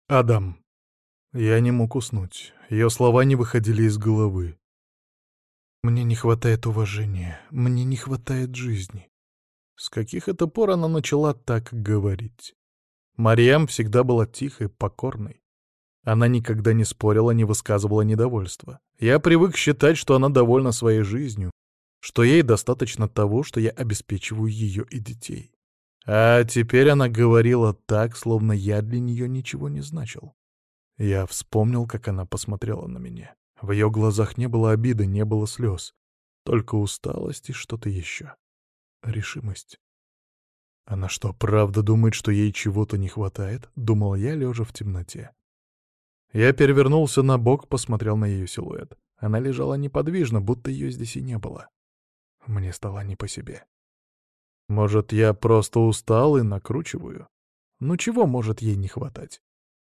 Адам. Я не мог уснуть. Ее слова не выходили из головы. Мне не хватает уважения, мне не хватает жизни. С каких это пор она начала так говорить? Марьям всегда была тихой, покорной. Она никогда не спорила, не высказывала недовольства. Я привык считать, что она довольна своей жизнью, что ей достаточно того, что я обеспечиваю ее и детей. А теперь она говорила так, словно я для нее ничего не значил. Я вспомнил, как она посмотрела на меня. В ее глазах не было обиды, не было слез. Только усталость и что-то еще. Решимость. Она что, правда думает, что ей чего-то не хватает? Думал я, лежа в темноте. Я перевернулся на бок, посмотрел на ее силуэт. Она лежала неподвижно, будто ее здесь и не было. Мне стало не по себе. Может, я просто устал и накручиваю? Ну чего может ей не хватать?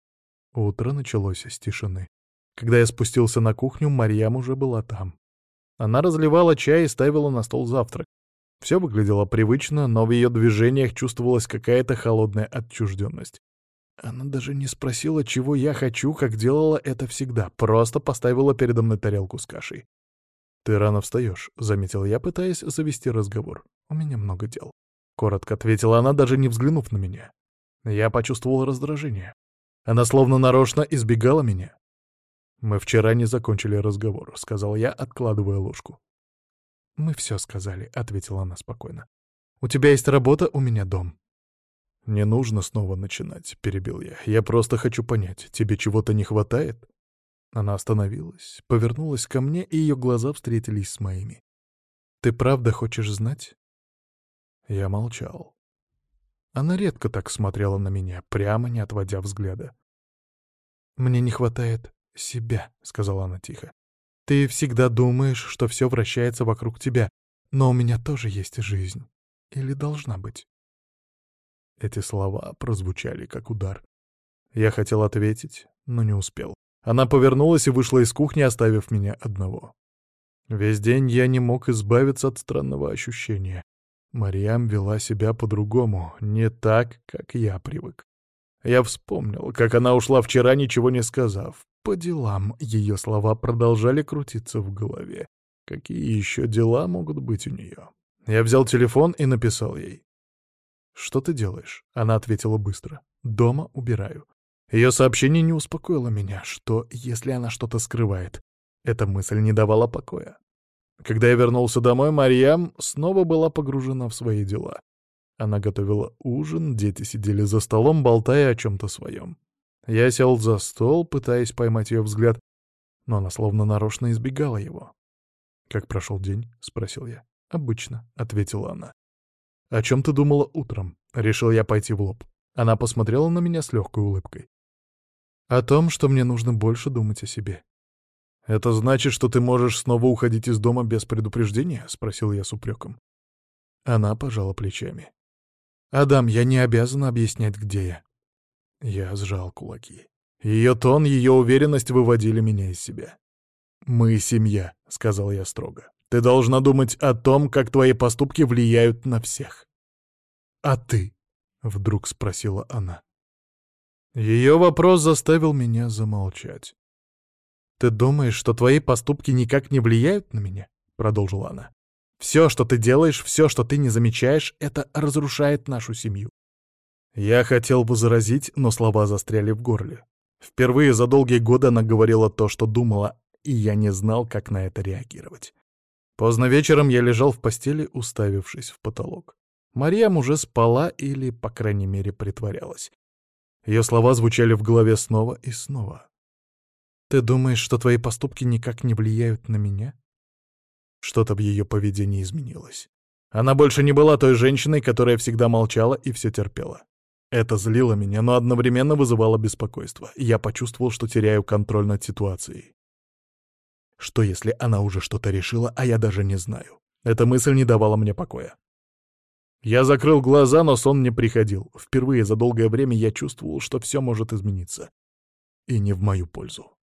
Утро началось с тишины. Когда я спустился на кухню, Марьям уже была там. Она разливала чай и ставила на стол завтрак. Все выглядело привычно, но в ее движениях чувствовалась какая-то холодная отчужденность. Она даже не спросила, чего я хочу, как делала это всегда, просто поставила передо мной тарелку с кашей. «Ты рано встаешь», — заметил я, пытаясь завести разговор. «У меня много дел», — коротко ответила она, даже не взглянув на меня. Я почувствовал раздражение. Она словно нарочно избегала меня. «Мы вчера не закончили разговор», — сказал я, откладывая ложку. «Мы все сказали», — ответила она спокойно. «У тебя есть работа, у меня дом». «Не нужно снова начинать», — перебил я. «Я просто хочу понять, тебе чего-то не хватает?» Она остановилась, повернулась ко мне, и ее глаза встретились с моими. «Ты правда хочешь знать?» Я молчал. Она редко так смотрела на меня, прямо не отводя взгляда. «Мне не хватает себя», — сказала она тихо. «Ты всегда думаешь, что все вращается вокруг тебя, но у меня тоже есть жизнь. Или должна быть?» Эти слова прозвучали как удар. Я хотел ответить, но не успел. Она повернулась и вышла из кухни, оставив меня одного. Весь день я не мог избавиться от странного ощущения. Марьям вела себя по-другому, не так, как я привык. Я вспомнил, как она ушла вчера, ничего не сказав. По делам ее слова продолжали крутиться в голове. Какие еще дела могут быть у нее? Я взял телефон и написал ей. «Что ты делаешь?» Она ответила быстро. «Дома убираю». Ее сообщение не успокоило меня. Что, если она что-то скрывает? Эта мысль не давала покоя. Когда я вернулся домой, Марьям снова была погружена в свои дела. Она готовила ужин, дети сидели за столом, болтая о чем-то своем. Я сел за стол, пытаясь поймать ее взгляд, но она словно нарочно избегала его. «Как прошел день?» — спросил я. «Обычно», — ответила она. «О чем ты думала утром?» — решил я пойти в лоб. Она посмотрела на меня с легкой улыбкой. «О том, что мне нужно больше думать о себе». «Это значит, что ты можешь снова уходить из дома без предупреждения?» — спросил я с упреком. Она пожала плечами. «Адам, я не обязана объяснять, где я». Я сжал кулаки. Ее тон, ее уверенность выводили меня из себя. «Мы семья», — сказал я строго. «Ты должна думать о том, как твои поступки влияют на всех». «А ты?» — вдруг спросила она. Ее вопрос заставил меня замолчать. «Ты думаешь, что твои поступки никак не влияют на меня?» — продолжила она. «Все, что ты делаешь, все, что ты не замечаешь, это разрушает нашу семью». Я хотел возразить, но слова застряли в горле. Впервые за долгие годы она говорила то, что думала, и я не знал, как на это реагировать. Поздно вечером я лежал в постели, уставившись в потолок. Марьям уже спала или, по крайней мере, притворялась. Ее слова звучали в голове снова и снова. «Ты думаешь, что твои поступки никак не влияют на меня?» Что-то в ее поведении изменилось. Она больше не была той женщиной, которая всегда молчала и все терпела. Это злило меня, но одновременно вызывало беспокойство. Я почувствовал, что теряю контроль над ситуацией. Что если она уже что-то решила, а я даже не знаю? Эта мысль не давала мне покоя. Я закрыл глаза, но сон не приходил. Впервые за долгое время я чувствовал, что все может измениться. И не в мою пользу.